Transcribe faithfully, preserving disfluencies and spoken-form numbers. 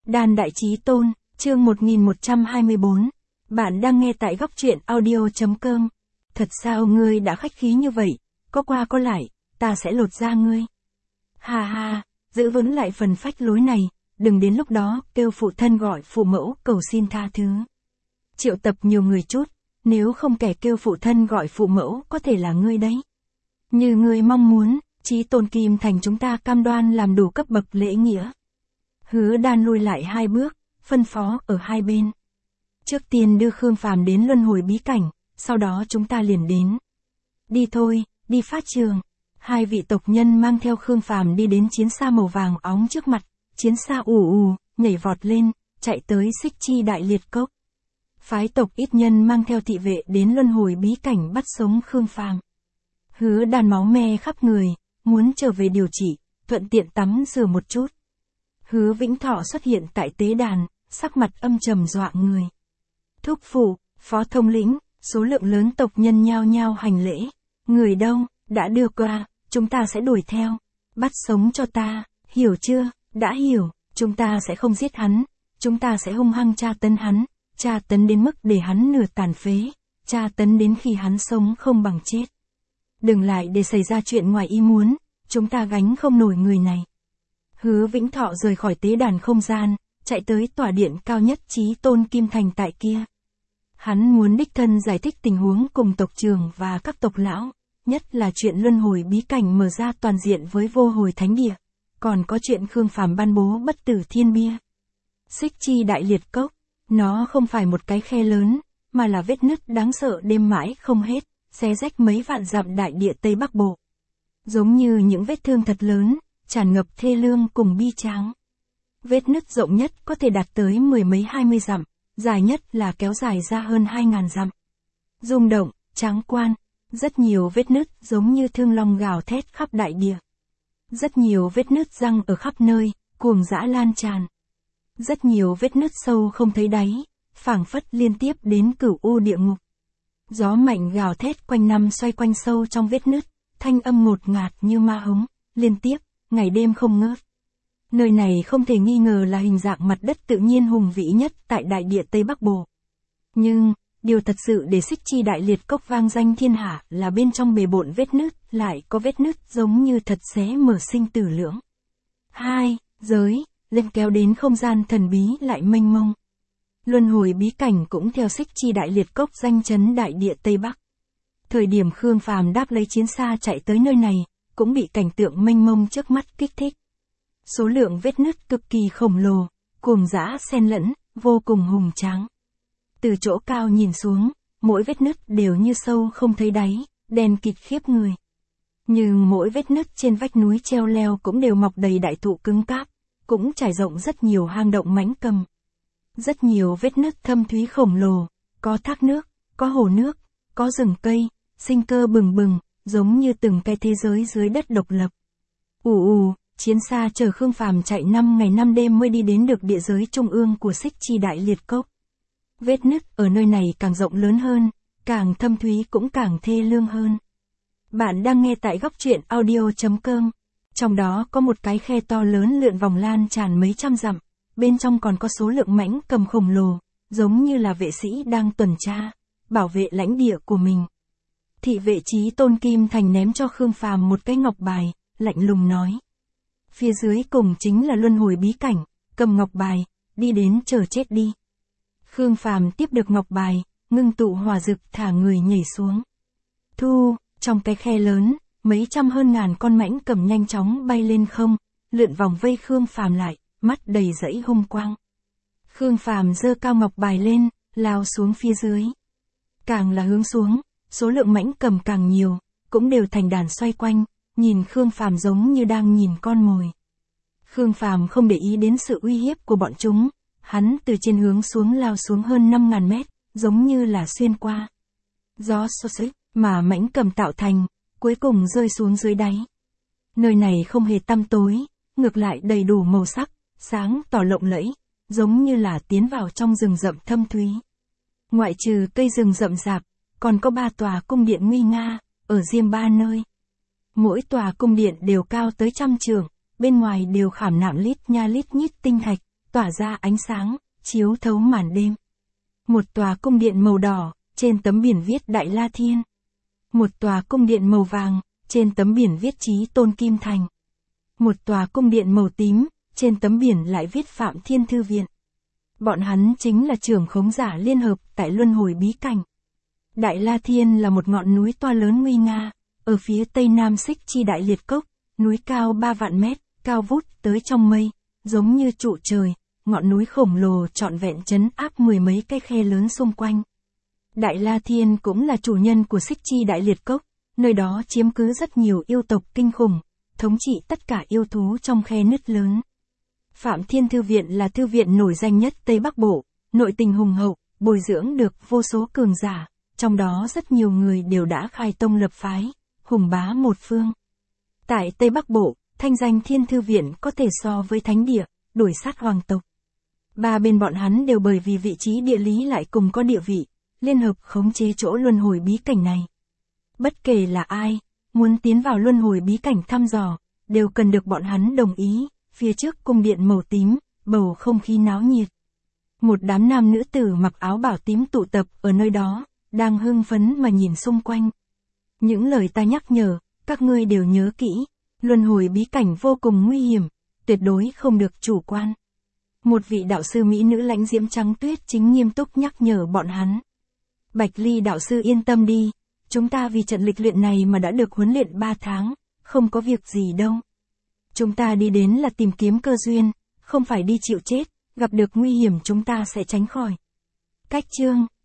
Đàn Đại Chí Tôn, chương một nghìn một trăm hai mươi bốn. Bạn đang nghe tại góc truyện audio.com. Thật sao ngươi đã khách khí như vậy, có qua có lại, ta sẽ lột da ngươi. Ha ha, giữ vững lại phần phách lối này, đừng đến lúc đó kêu phụ thân gọi phụ mẫu cầu xin tha thứ. Triệu tập nhiều người chút, nếu không kẻ kêu phụ thân gọi phụ mẫu có thể là ngươi đấy. Như ngươi mong muốn, Chí Tôn Kim Thành chúng ta cam đoan làm đủ cấp bậc lễ nghĩa. Hứa Đan lui lại hai bước, phân phó ở hai bên. Trước tiên đưa Khương Phàm đến luân hồi bí cảnh, sau đó chúng ta liền đến. Đi thôi, đi phát trường. Hai vị tộc nhân mang theo Khương Phàm đi đến chiến xa màu vàng óng trước mặt, chiến xa ù ù, nhảy vọt lên, chạy tới Xích Chi Đại Liệt Cốc. Phái tộc ít nhân mang theo thị vệ đến luân hồi bí cảnh bắt sống Khương Phàm. Hứa Đan máu me khắp người, muốn trở về điều trị, thuận tiện tắm rửa một chút. Hứa Vĩnh Thọ xuất hiện tại tế đàn, sắc mặt âm trầm dọa người. Thúc phụ, phó thông lĩnh, số lượng lớn tộc nhân nhao nhao hành lễ. Người đâu, đã đưa qua, chúng ta sẽ đuổi theo. Bắt sống cho ta, hiểu chưa, đã hiểu, chúng ta sẽ không giết hắn. Chúng ta sẽ hung hăng tra tấn hắn, tra tấn đến mức để hắn nửa tàn phế, tra tấn đến khi hắn sống không bằng chết. Đừng lại để xảy ra chuyện ngoài ý muốn, chúng ta gánh không nổi người này. Hứa Vĩnh Thọ rời khỏi tế đàn không gian, chạy tới tòa điện cao nhất Chí Tôn Kim Thành tại kia. Hắn muốn đích thân giải thích tình huống cùng tộc trưởng và các tộc lão, nhất là chuyện luân hồi bí cảnh mở ra toàn diện với vô hồi thánh địa, còn có chuyện Khương Phàm ban bố bất tử thiên bia. Xích Chi Đại Liệt Cốc, nó không phải một cái khe lớn, mà là vết nứt đáng sợ đêm mãi không hết, xé rách mấy vạn dặm đại địa Tây Bắc Bộ. Giống như những vết thương thật lớn, tràn ngập thê lương cùng bi tráng. Vết nứt rộng nhất có thể đạt tới mười mấy hai mươi dặm, dài nhất là kéo dài ra hơn hai ngàn dặm. Rung động, tráng quan, rất nhiều vết nứt giống như thương long gào thét khắp đại địa. Rất nhiều vết nứt răng ở khắp nơi, cuồng dã lan tràn. Rất nhiều vết nứt sâu không thấy đáy, phảng phất liên tiếp đến cửu u địa ngục. Gió mạnh gào thét quanh năm xoay quanh sâu trong vết nứt, thanh âm ngột ngạt như ma hống, liên tiếp, ngày đêm không ngớt. Nơi này không thể nghi ngờ là hình dạng mặt đất tự nhiên hùng vĩ nhất tại đại địa Tây Bắc Bộ. Nhưng, điều thật sự để Xích Chi Đại Liệt Cốc vang danh thiên hạ là bên trong bề bộn vết nứt lại có vết nứt giống như thật xé mở sinh tử lưỡng. Hai, giới, lên kéo đến không gian thần bí lại mênh mông. Luân hồi bí cảnh cũng theo Xích Chi Đại Liệt Cốc danh chấn đại địa Tây Bắc. Thời điểm Khương Phàm đáp lấy chiến xa chạy tới nơi này, cũng bị cảnh tượng mênh mông trước mắt kích thích. Số lượng vết nứt cực kỳ khổng lồ, cuồng dã xen lẫn, vô cùng hùng tráng. Từ chỗ cao nhìn xuống, mỗi vết nứt đều như sâu không thấy đáy, đen kịt khiếp người. Nhưng mỗi vết nứt trên vách núi treo leo cũng đều mọc đầy đại thụ cứng cáp, cũng trải rộng rất nhiều hang động mãnh cầm. Rất nhiều vết nứt thâm thúy khổng lồ, có thác nước, có hồ nước, có rừng cây, sinh cơ bừng bừng, giống như từng cái thế giới dưới đất độc lập. Ù ù, chiến xa chờ Khương Phàm chạy năm ngày năm đêm mới đi đến được địa giới trung ương của Xích Chi Đại Liệt Cốc. Vết nứt ở nơi này càng rộng lớn hơn, càng thâm thúy cũng càng thê lương hơn. Bạn đang nghe tại góc truyện audio.com. Trong đó có một cái khe to lớn lượn vòng lan tràn mấy trăm dặm, bên trong còn có số lượng mãnh cầm khổng lồ, giống như là vệ sĩ đang tuần tra, bảo vệ lãnh địa của mình. Thị vệ Chí Tôn Kim Thành ném cho Khương Phàm một cái ngọc bài, lạnh lùng nói. Phía dưới cùng chính là luân hồi bí cảnh, cầm ngọc bài, đi đến chờ chết đi. Khương Phàm tiếp được ngọc bài, ngưng tụ hỏa dực thả người nhảy xuống. Thu, trong cái khe lớn, mấy trăm hơn ngàn con mãnh cầm nhanh chóng bay lên không, lượn vòng vây Khương Phàm lại, mắt đầy dãy hung quang. Khương Phàm giơ cao ngọc bài lên, lao xuống phía dưới. Càng là hướng xuống, số lượng mãnh cầm càng nhiều, cũng đều thành đàn xoay quanh, nhìn Khương Phàm giống như đang nhìn con mồi. Khương Phàm không để ý đến sự uy hiếp của bọn chúng, hắn từ trên hướng xuống lao xuống hơn năm ngàn mét, giống như là xuyên qua. Gió xô xích mà mãnh cầm tạo thành, cuối cùng rơi xuống dưới đáy. Nơi này không hề tăm tối, ngược lại đầy đủ màu sắc, sáng tỏ lộng lẫy, giống như là tiến vào trong rừng rậm thâm thúy. Ngoại trừ cây rừng rậm rạp, còn có ba tòa cung điện nguy nga, ở riêng ba nơi. Mỗi tòa cung điện đều cao tới trăm trượng, bên ngoài đều khảm nạm lít nha lít nhít tinh thạch, tỏa ra ánh sáng, chiếu thấu màn đêm. Một tòa cung điện màu đỏ, trên tấm biển viết Đại La Thiên. Một tòa cung điện màu vàng, trên tấm biển viết Chí Tôn Kim Thành. Một tòa cung điện màu tím, trên tấm biển lại viết Phạm Thiên Thư Viện. Bọn hắn chính là trưởng khống giả liên hợp tại luân hồi bí cảnh. Đại La Thiên là một ngọn núi to lớn nguy nga, ở phía tây nam Xích Chi Đại Liệt Cốc, núi cao ba vạn mét, cao vút tới trong mây, giống như trụ trời, ngọn núi khổng lồ trọn vẹn trấn áp mười mấy cái khe lớn xung quanh. Đại La Thiên cũng là chủ nhân của Xích Chi Đại Liệt Cốc, nơi đó chiếm cứ rất nhiều yêu tộc kinh khủng, thống trị tất cả yêu thú trong khe nứt lớn. Phạm Thiên Thư Viện là thư viện nổi danh nhất Tây Bắc Bộ, nội tình hùng hậu, bồi dưỡng được vô số cường giả, trong đó rất nhiều người đều đã khai tông lập phái, hùng bá một phương. Tại Tây Bắc Bộ, thanh danh Thiên Thư Viện có thể so với thánh địa, đuổi sát hoàng tộc. Ba bên bọn hắn đều bởi vì vị trí địa lý lại cùng có địa vị, liên hợp khống chế chỗ luân hồi bí cảnh này. Bất kể là ai, muốn tiến vào luân hồi bí cảnh thăm dò, đều cần được bọn hắn đồng ý. Phía trước cung điện màu tím, bầu không khí náo nhiệt. Một đám nam nữ tử mặc áo bảo tím tụ tập ở nơi đó, đang hưng phấn mà nhìn xung quanh. Những lời ta nhắc nhở, các ngươi đều nhớ kỹ, luân hồi bí cảnh vô cùng nguy hiểm, tuyệt đối không được chủ quan. Một vị đạo sư mỹ nữ lãnh diễm trắng tuyết chính nghiêm túc nhắc nhở bọn hắn. Bạch Ly đạo sư yên tâm đi, chúng ta vì trận lịch luyện này mà đã được huấn luyện ba tháng, không có việc gì đâu. Chúng ta đi đến là tìm kiếm cơ duyên, không phải đi chịu chết, gặp được nguy hiểm chúng ta sẽ tránh khỏi. Cách chương